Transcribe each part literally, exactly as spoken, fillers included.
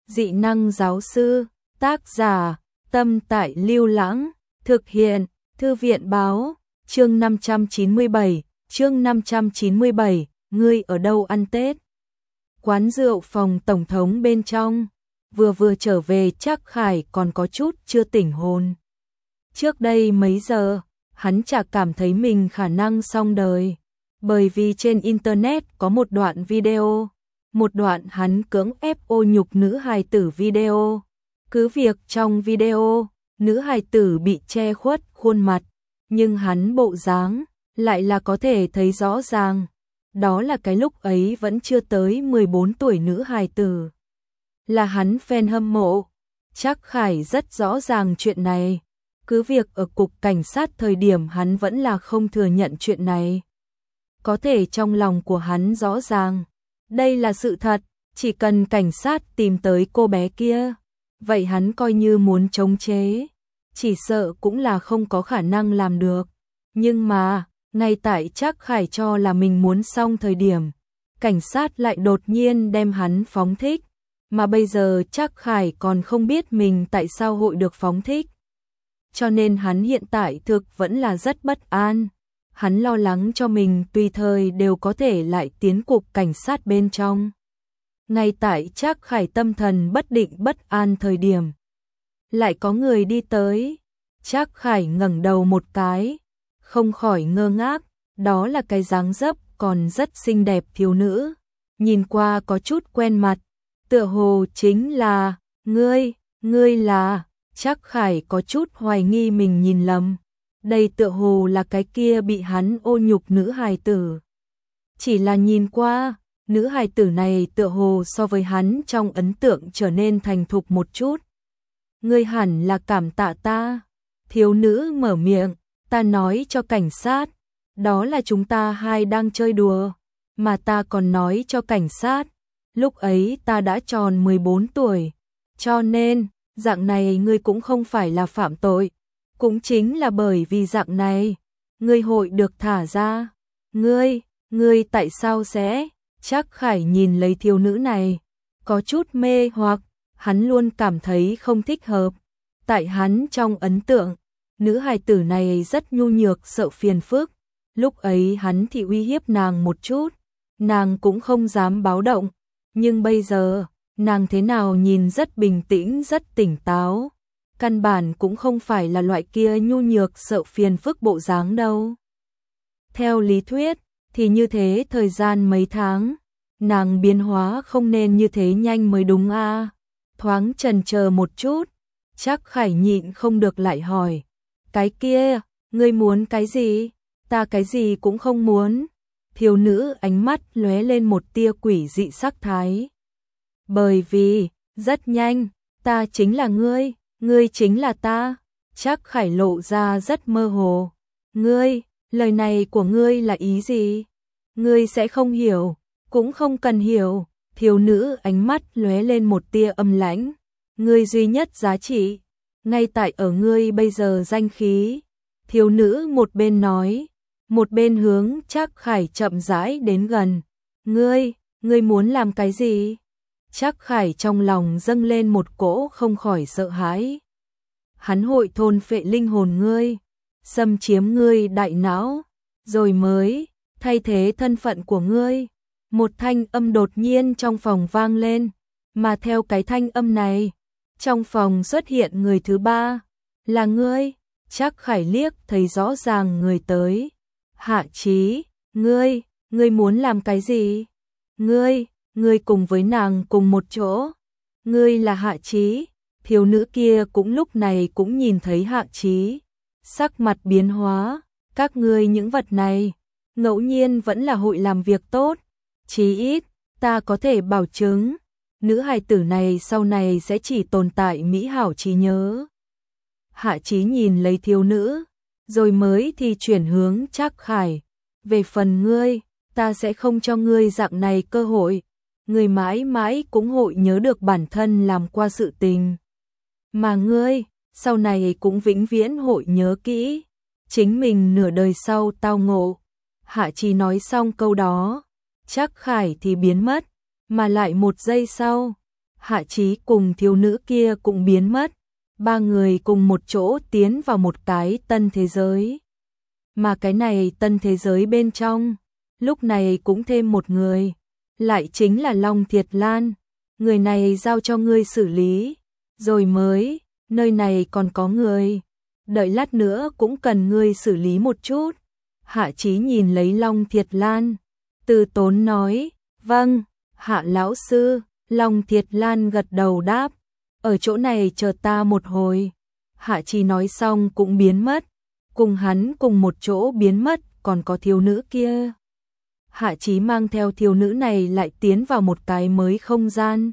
Dị năng giáo sư, tác giả, Tâm Tại Lưu Lãng, thực hiện, Thư viện báo, chương năm trăm chín mươi bảy, chương năm trăm chín mươi bảy, ngươi ở đâu ăn Tết? Quán rượu phòng tổng thống bên trong, vừa vừa trở về Trác Khải còn có chút chưa tỉnh hồn. Trước đây mấy giờ, hắn chả cảm thấy mình khả năng xong đời, bởi vì trên internet có một đoạn video, một đoạn hắn cưỡng ép ô nhục nữ hài tử video. Cứ việc trong video, nữ hài tử bị che khuất khuôn mặt, nhưng hắn bộ dáng lại là có thể thấy rõ ràng. Đó là cái lúc ấy vẫn chưa tới mười bốn tuổi nữ hài tử. Là hắn fan hâm mộ. Trác Khải rất rõ ràng chuyện này. Cứ việc ở cục cảnh sát thời điểm hắn vẫn là không thừa nhận chuyện này. Có thể trong lòng của hắn rõ ràng. Đây là sự thật, chỉ cần cảnh sát tìm tới cô bé kia. Vậy hắn coi như muốn chống chế. Chỉ sợ cũng là không có khả năng làm được. Nhưng mà, ngay tại Trác Khải cho là mình muốn xong thời điểm, cảnh sát lại đột nhiên đem hắn phóng thích. Mà bây giờ Trác Khải còn không biết mình tại sao hội được phóng thích. Cho nên hắn hiện tại thực vẫn là rất bất an. Hắn lo lắng cho mình tùy thời đều có thể lại tiến cục cảnh sát bên trong. Ngay tại Trác Khải tâm thần bất định bất an thời điểm, lại có người đi tới. Trác Khải ngẩng đầu một cái, không khỏi ngơ ngác, đó là cái dáng dấp còn rất xinh đẹp thiếu nữ, nhìn qua có chút quen mặt, tựa hồ chính là, ngươi, ngươi là, Trác Khải có chút hoài nghi mình nhìn lầm, đây tựa hồ là cái kia bị hắn ô nhục nữ hài tử. Chỉ là nhìn qua, nữ hài tử này tựa hồ so với hắn trong ấn tượng trở nên thành thục một chút. Ngươi hẳn là cảm tạ ta. Thiếu nữ mở miệng, ta nói cho cảnh sát, đó là chúng ta hai đang chơi đùa, mà ta còn nói cho cảnh sát, lúc ấy ta đã tròn mười bốn tuổi, cho nên, dạng này ngươi cũng không phải là phạm tội, cũng chính là bởi vì dạng này, ngươi hội được thả ra. Ngươi, ngươi tại sao sẽ? Trác Khải nhìn lấy thiếu nữ này, có chút mê hoặc, hắn luôn cảm thấy không thích hợp. Tại hắn trong ấn tượng, nữ hài tử này rất nhu nhược sợ phiền phức, lúc ấy hắn thì uy hiếp nàng một chút, nàng cũng không dám báo động, nhưng bây giờ, nàng thế nào nhìn rất bình tĩnh rất tỉnh táo, căn bản cũng không phải là loại kia nhu nhược sợ phiền phức bộ dáng đâu. Theo lý thuyết, thì như thế thời gian mấy tháng, nàng biến hóa không nên như thế nhanh mới đúng a. À. Thoáng chần chờ một chút, Trác Khải nhịn không được lại hỏi, cái kia, ngươi muốn cái gì? Ta cái gì cũng không muốn. Thiếu nữ ánh mắt lóe lên một tia quỷ dị sắc thái. Bởi vì, rất nhanh, ta chính là ngươi, ngươi chính là ta. Trác Khải lộ ra rất mơ hồ. Ngươi, lời này của ngươi là ý gì? Ngươi sẽ không hiểu, cũng không cần hiểu. Thiếu nữ ánh mắt lóe lên một tia âm lãnh. Ngươi duy nhất giá trị, ngay tại ở ngươi bây giờ danh khí. Thiếu nữ một bên nói, một bên hướng Trác Khải chậm rãi đến gần. Ngươi, ngươi muốn làm cái gì? Trác Khải trong lòng dâng lên một cỗ không khỏi sợ hãi. Hắn hội thôn phệ linh hồn ngươi, xâm chiếm ngươi đại não, rồi mới thay thế thân phận của ngươi. Một thanh âm đột nhiên trong phòng vang lên, mà theo cái thanh âm này, trong phòng xuất hiện người thứ ba, là ngươi. Trác Khải liếc thấy rõ ràng người tới. Hạ Chí, ngươi, ngươi muốn làm cái gì? Ngươi, ngươi cùng với nàng cùng một chỗ. Ngươi là Hạ Chí. Thiếu nữ kia cũng lúc này cũng nhìn thấy Hạ Chí, sắc mặt biến hóa, các ngươi những vật này, ngẫu nhiên vẫn là hội làm việc tốt, chí ít, ta có thể bảo chứng, nữ hài tử này sau này sẽ chỉ tồn tại mỹ hảo trí nhớ. Hạ Chí nhìn lấy thiếu nữ, rồi mới thì chuyển hướng Trác Khải, về phần ngươi, ta sẽ không cho ngươi dạng này cơ hội, ngươi mãi mãi cũng hội nhớ được bản thân làm qua sự tình. Mà ngươi, sau này cũng vĩnh viễn hội nhớ kỹ, chính mình nửa đời sau tao ngộ. Hạ Chí nói xong câu đó, Trác Khải thì biến mất, mà lại một giây sau, Hạ Chí cùng thiếu nữ kia cũng biến mất. Ba người cùng một chỗ tiến vào một cái tân thế giới. Mà cái này tân thế giới bên trong, lúc này cũng thêm một người, lại chính là Long Thiệt Lan. Người này giao cho ngươi xử lý, rồi mới, nơi này còn có người, đợi lát nữa cũng cần ngươi xử lý một chút. Hạ Chí nhìn lấy Long Thiệt Lan, từ tốn nói, vâng, Hạ lão sư. Long Thiệt Lan gật đầu đáp, ở chỗ này chờ ta một hồi. Hạ Chí nói xong cũng biến mất, cùng hắn cùng một chỗ biến mất còn có thiếu nữ kia. Hạ Chí mang theo thiếu nữ này lại tiến vào một cái mới không gian.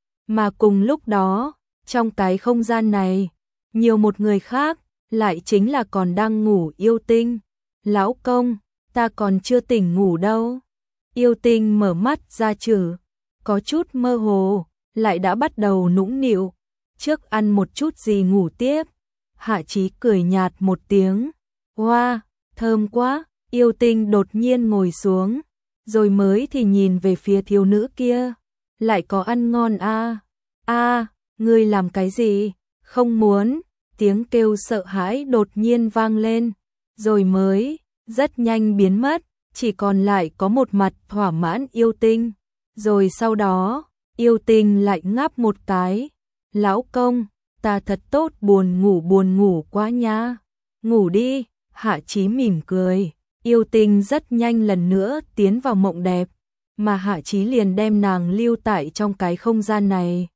Mà cùng lúc đó, trong cái không gian này, nhiều một người khác, lại chính là còn đang ngủ Yêu Tinh. Lão công, ta còn chưa tỉnh ngủ đâu. Yêu Tinh mở mắt ra chử, có chút mơ hồ, lại đã bắt đầu nũng nịu. Trước ăn một chút gì ngủ tiếp. Hạ Chí cười nhạt một tiếng. Wow, thơm quá. Yêu Tinh đột nhiên ngồi xuống, rồi mới thì nhìn về phía thiếu nữ kia. Lại có ăn ngon à? À, ngươi làm cái gì? Không muốn. Tiếng kêu sợ hãi đột nhiên vang lên, rồi mới rất nhanh biến mất, chỉ còn lại có một mặt thỏa mãn Yêu Tinh. Rồi sau đó, Yêu Tinh lại ngáp một cái. Lão công, ta thật tốt, buồn ngủ buồn ngủ quá nha. Ngủ đi. Hạ Chí mỉm cười. Yêu Tinh rất nhanh lần nữa tiến vào mộng đẹp, mà Hạ Chí liền đem nàng lưu tại trong cái không gian này.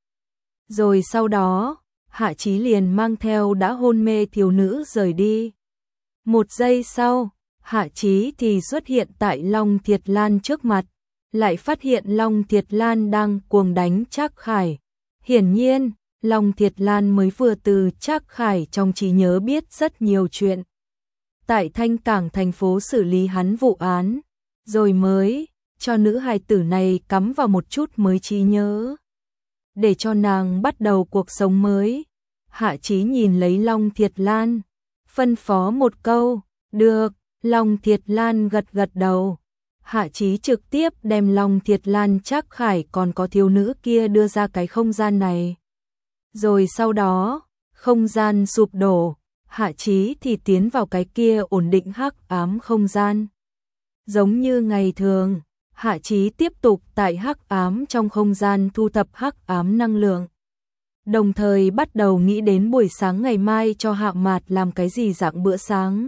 Rồi sau đó, Hạ Chí liền mang theo đã hôn mê thiếu nữ rời đi. Một giây sau, Hạ Chí thì xuất hiện tại Long Thiệt Lan trước mặt, lại phát hiện Long Thiệt Lan đang cuồng đánh Trác Khải. Hiển nhiên, Long Thiệt Lan mới vừa từ Trác Khải trong trí nhớ biết rất nhiều chuyện. Tại Thanh Cảng thành phố xử lý hắn vụ án, rồi mới cho nữ hài tử này cắm vào một chút mới trí nhớ, để cho nàng bắt đầu cuộc sống mới. Hạ Chí nhìn lấy Long Thiệt Lan, phân phó một câu, được. Long Thiệt Lan gật gật đầu. Hạ Chí trực tiếp đem Long Thiệt Lan, Trác Khải còn có thiếu nữ kia đưa ra cái không gian này. Rồi sau đó, không gian sụp đổ, Hạ Chí thì tiến vào cái kia ổn định hắc ám không gian. Giống như ngày thường, Hạ Chí tiếp tục tại hắc ám trong không gian thu thập hắc ám năng lượng. Đồng thời bắt đầu nghĩ đến buổi sáng ngày mai cho Hạ Mạt làm cái gì dạng bữa sáng.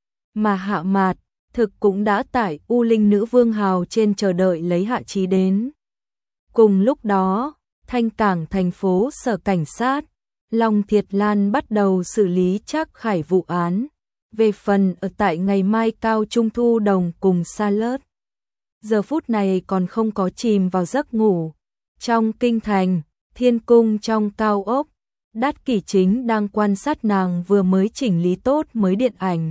Mà Hạ Mạt thực cũng đã tại U Linh Nữ Vương Hào trên chờ đợi lấy Hạ Chí đến. Cùng lúc đó, Thanh Cảng thành phố sở cảnh sát, Long Thiệt Lan bắt đầu xử lý Trác Khải vụ án. Về phần ở tại ngày mai Cao Trung Thu Đồng cùng Sa Lớt, giờ phút này còn không có chìm vào giấc ngủ. Trong kinh thành, thiên cung trong cao ốc, Đát Kỷ Chính đang quan sát nàng vừa mới chỉnh lý tốt mới điện ảnh.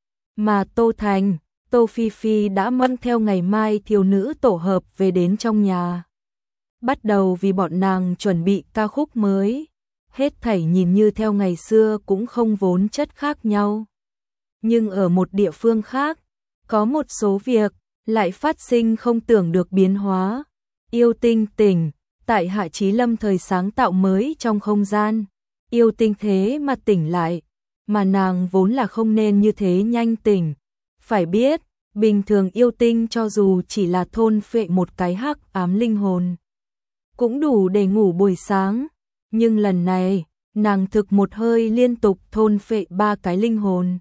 Mà Tô Thành, Tô Phi Phi đã mang theo ngày mai thiếu nữ tổ hợp về đến trong nhà. Bắt đầu vì bọn nàng chuẩn bị ca khúc mới. Hết thảy nhìn như theo ngày xưa cũng không vốn chất khác nhau. Nhưng ở một địa phương khác, có một số việc lại phát sinh không tưởng được biến hóa. Yêu Tinh tỉnh, tại Hạ Chí lâm thời sáng tạo mới trong không gian. Yêu Tinh thế mà tỉnh lại, mà nàng vốn là không nên như thế nhanh tỉnh. Phải biết, bình thường Yêu Tinh cho dù chỉ là thôn phệ một cái hắc ám linh hồn, cũng đủ để ngủ buổi sáng. Nhưng lần này, nàng thực một hơi liên tục thôn phệ ba cái linh hồn.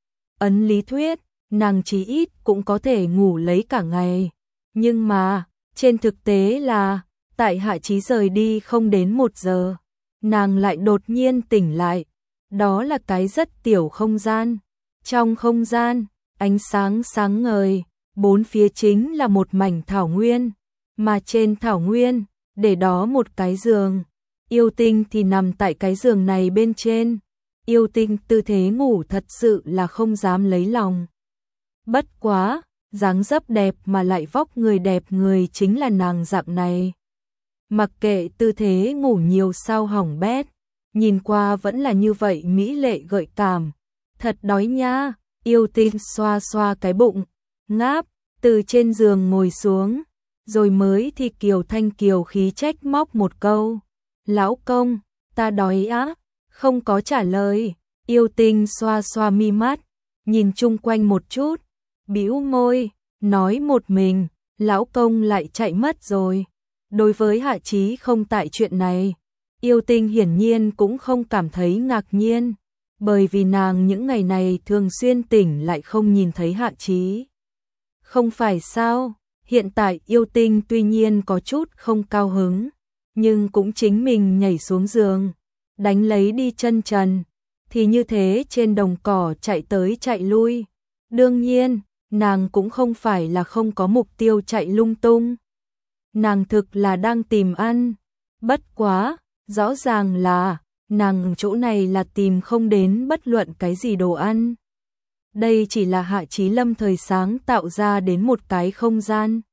Ấn lý thuyết, nàng chí ít cũng có thể ngủ lấy cả ngày. Nhưng mà, trên thực tế là, tại Hạ Chí rời đi không đến một giờ, nàng lại đột nhiên tỉnh lại. Đó là cái rất tiểu không gian. Trong không gian, ánh sáng sáng ngời, bốn phía chính là một mảnh thảo nguyên. Mà trên thảo nguyên, để đó một cái giường. Yêu Tinh thì nằm tại cái giường này bên trên. Yêu Tinh tư thế ngủ thật sự là không dám lấy lòng. Bất quá, dáng dấp đẹp mà lại vóc người đẹp người chính là nàng dạng này. Mặc kệ tư thế ngủ nhiều sao hỏng bét, nhìn qua vẫn là như vậy mỹ lệ gợi cảm. Thật đói nha. Yêu Tinh xoa xoa cái bụng, ngáp, từ trên giường ngồi xuống. rồi mới thì Kiều Thanh Kiều khí trách móc một câu. Lão công, ta đói á, không có trả lời. Yêu Tinh xoa xoa mi mắt, nhìn chung quanh một chút, bĩu môi, nói một mình, lão công lại chạy mất rồi. Đối với Hạ Chí không tại chuyện này, Yêu Tinh hiển nhiên cũng không cảm thấy ngạc nhiên, bởi vì nàng những ngày này thường xuyên tỉnh lại không nhìn thấy Hạ Chí. Không phải sao, hiện tại Yêu Tinh tuy nhiên có chút không cao hứng, nhưng cũng chính mình nhảy xuống giường, đánh lấy đi chân trần, thì như thế trên đồng cỏ chạy tới chạy lui. Đương nhiên, nàng cũng không phải là không có mục tiêu chạy lung tung. Nàng thực là đang tìm ăn, bất quá, rõ ràng là nàng chỗ này là tìm không đến bất luận cái gì đồ ăn. Đây chỉ là Hạ Chí lâm thời sáng tạo ra đến một cái không gian.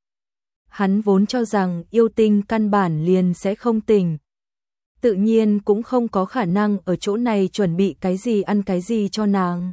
Hắn vốn cho rằng Yêu Tinh căn bản liền sẽ không tỉnh. Tự nhiên cũng không có khả năng ở chỗ này chuẩn bị cái gì ăn cái gì cho nàng.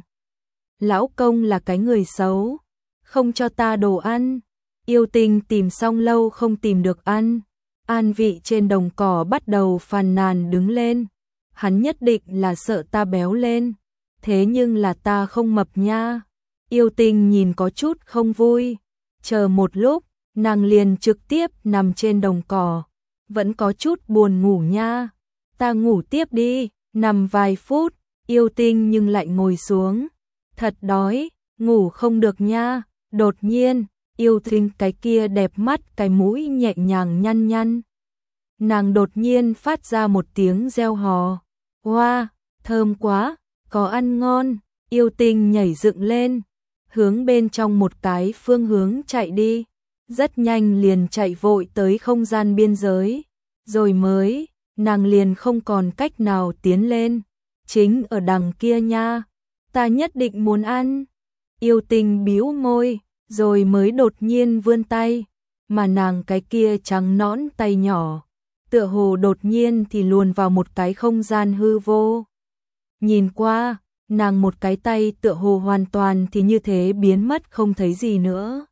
Lão công là cái người xấu, không cho ta đồ ăn. Yêu Tinh tìm xong lâu không tìm được ăn. An Vị trên đồng cỏ bắt đầu phàn nàn đứng lên. Hắn nhất định là sợ ta béo lên. Thế nhưng là ta không mập nha. Yêu Tinh nhìn có chút không vui. Chờ một lúc, nàng liền trực tiếp nằm trên đồng cỏ. Vẫn có chút buồn ngủ nha. Ta ngủ tiếp đi. Nằm vài phút, Yêu Tinh nhưng lại ngồi xuống. Thật đói, ngủ không được nha. Đột nhiên, Yêu Tinh cái kia đẹp mắt cái mũi nhẹ nhàng nhăn nhăn. Nàng đột nhiên phát ra một tiếng reo hò. Wow, thơm quá, có ăn ngon. Yêu Tinh nhảy dựng lên, hướng bên trong một cái phương hướng chạy đi. Rất nhanh liền chạy vội tới không gian biên giới. Rồi mới, nàng liền không còn cách nào tiến lên. Chính ở đằng kia nha, ta nhất định muốn ăn. Yêu Tinh bĩu môi, rồi mới đột nhiên vươn tay, mà nàng cái kia trắng nõn tay nhỏ, tựa hồ đột nhiên thì luồn vào một cái không gian hư vô. Nhìn qua, nàng một cái tay tựa hồ hoàn toàn thì như thế biến mất không thấy gì nữa.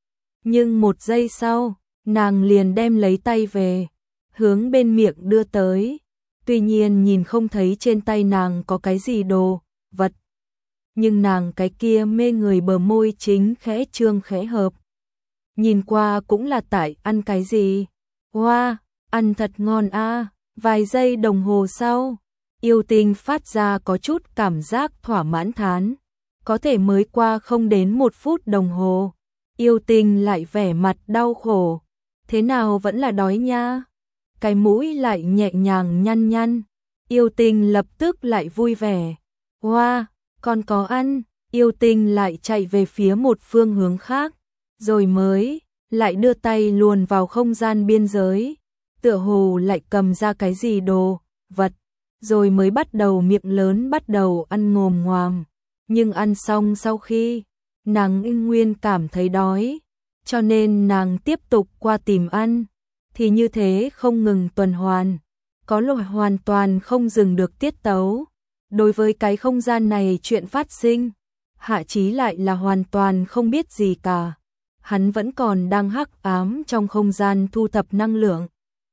Nhưng một giây sau, nàng liền đem lấy tay về, hướng bên miệng đưa tới. Tuy nhiên nhìn không thấy trên tay nàng có cái gì đồ, vật. Nhưng nàng cái kia mê người bờ môi chính khẽ trương khẽ hợp. Nhìn qua cũng là tại ăn cái gì. Wow, ăn thật ngon a. Vài giây đồng hồ sau, Yêu Tinh phát ra có chút cảm giác thỏa mãn thán. Có thể mới qua không đến một phút đồng hồ, Yêu Tinh lại vẻ mặt đau khổ. Thế nào vẫn là đói nha. Cái mũi lại nhẹ nhàng nhăn nhăn. Yêu Tinh lập tức lại vui vẻ. Wow, còn có ăn. Yêu Tinh lại chạy về phía một phương hướng khác, rồi mới lại đưa tay luồn vào không gian biên giới, tựa hồ lại cầm ra cái gì đồ, vật, rồi mới bắt đầu miệng lớn bắt đầu ăn ngồm ngoàm. Nhưng ăn xong sau khi, nàng ưng nguyên cảm thấy đói, cho nên nàng tiếp tục qua tìm ăn, thì như thế không ngừng tuần hoàn, có lỗi hoàn toàn không dừng được tiết tấu. Đối với cái không gian này chuyện phát sinh, Hạ Chí lại là hoàn toàn không biết gì cả. Hắn vẫn còn đang hắc ám trong không gian thu thập năng lượng.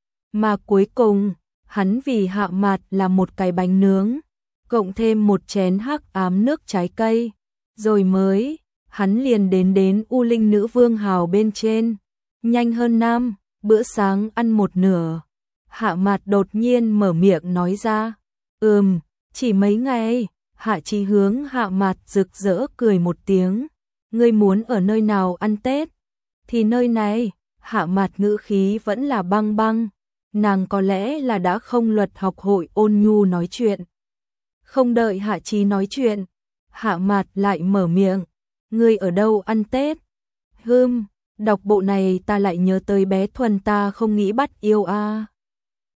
Mà cuối cùng, hắn vì Hạ Mạt là một cái bánh nướng, cộng thêm một chén hắc ám nước trái cây, rồi mới, hắn liền đến đến U Linh Nữ Vương Hào bên trên. Nhanh hơn năm, bữa sáng ăn một nửa. Hạ Mạt đột nhiên mở miệng nói ra. Ừm, chỉ mấy ngày. Hạ Chí hướng Hạ Mạt rực rỡ cười một tiếng. Ngươi muốn ở nơi nào ăn Tết? Thì nơi này. Hạ Mạt ngữ khí vẫn là băng băng. Nàng có lẽ là đã không luật học hội ôn nhu nói chuyện. Không đợi Hạ Chí nói chuyện, Hạ Mạt lại mở miệng. Ngươi ở đâu ăn Tết? Hừm, đọc bộ này ta lại nhớ tới bé Thuần ta không nghĩ bắt yêu a. À.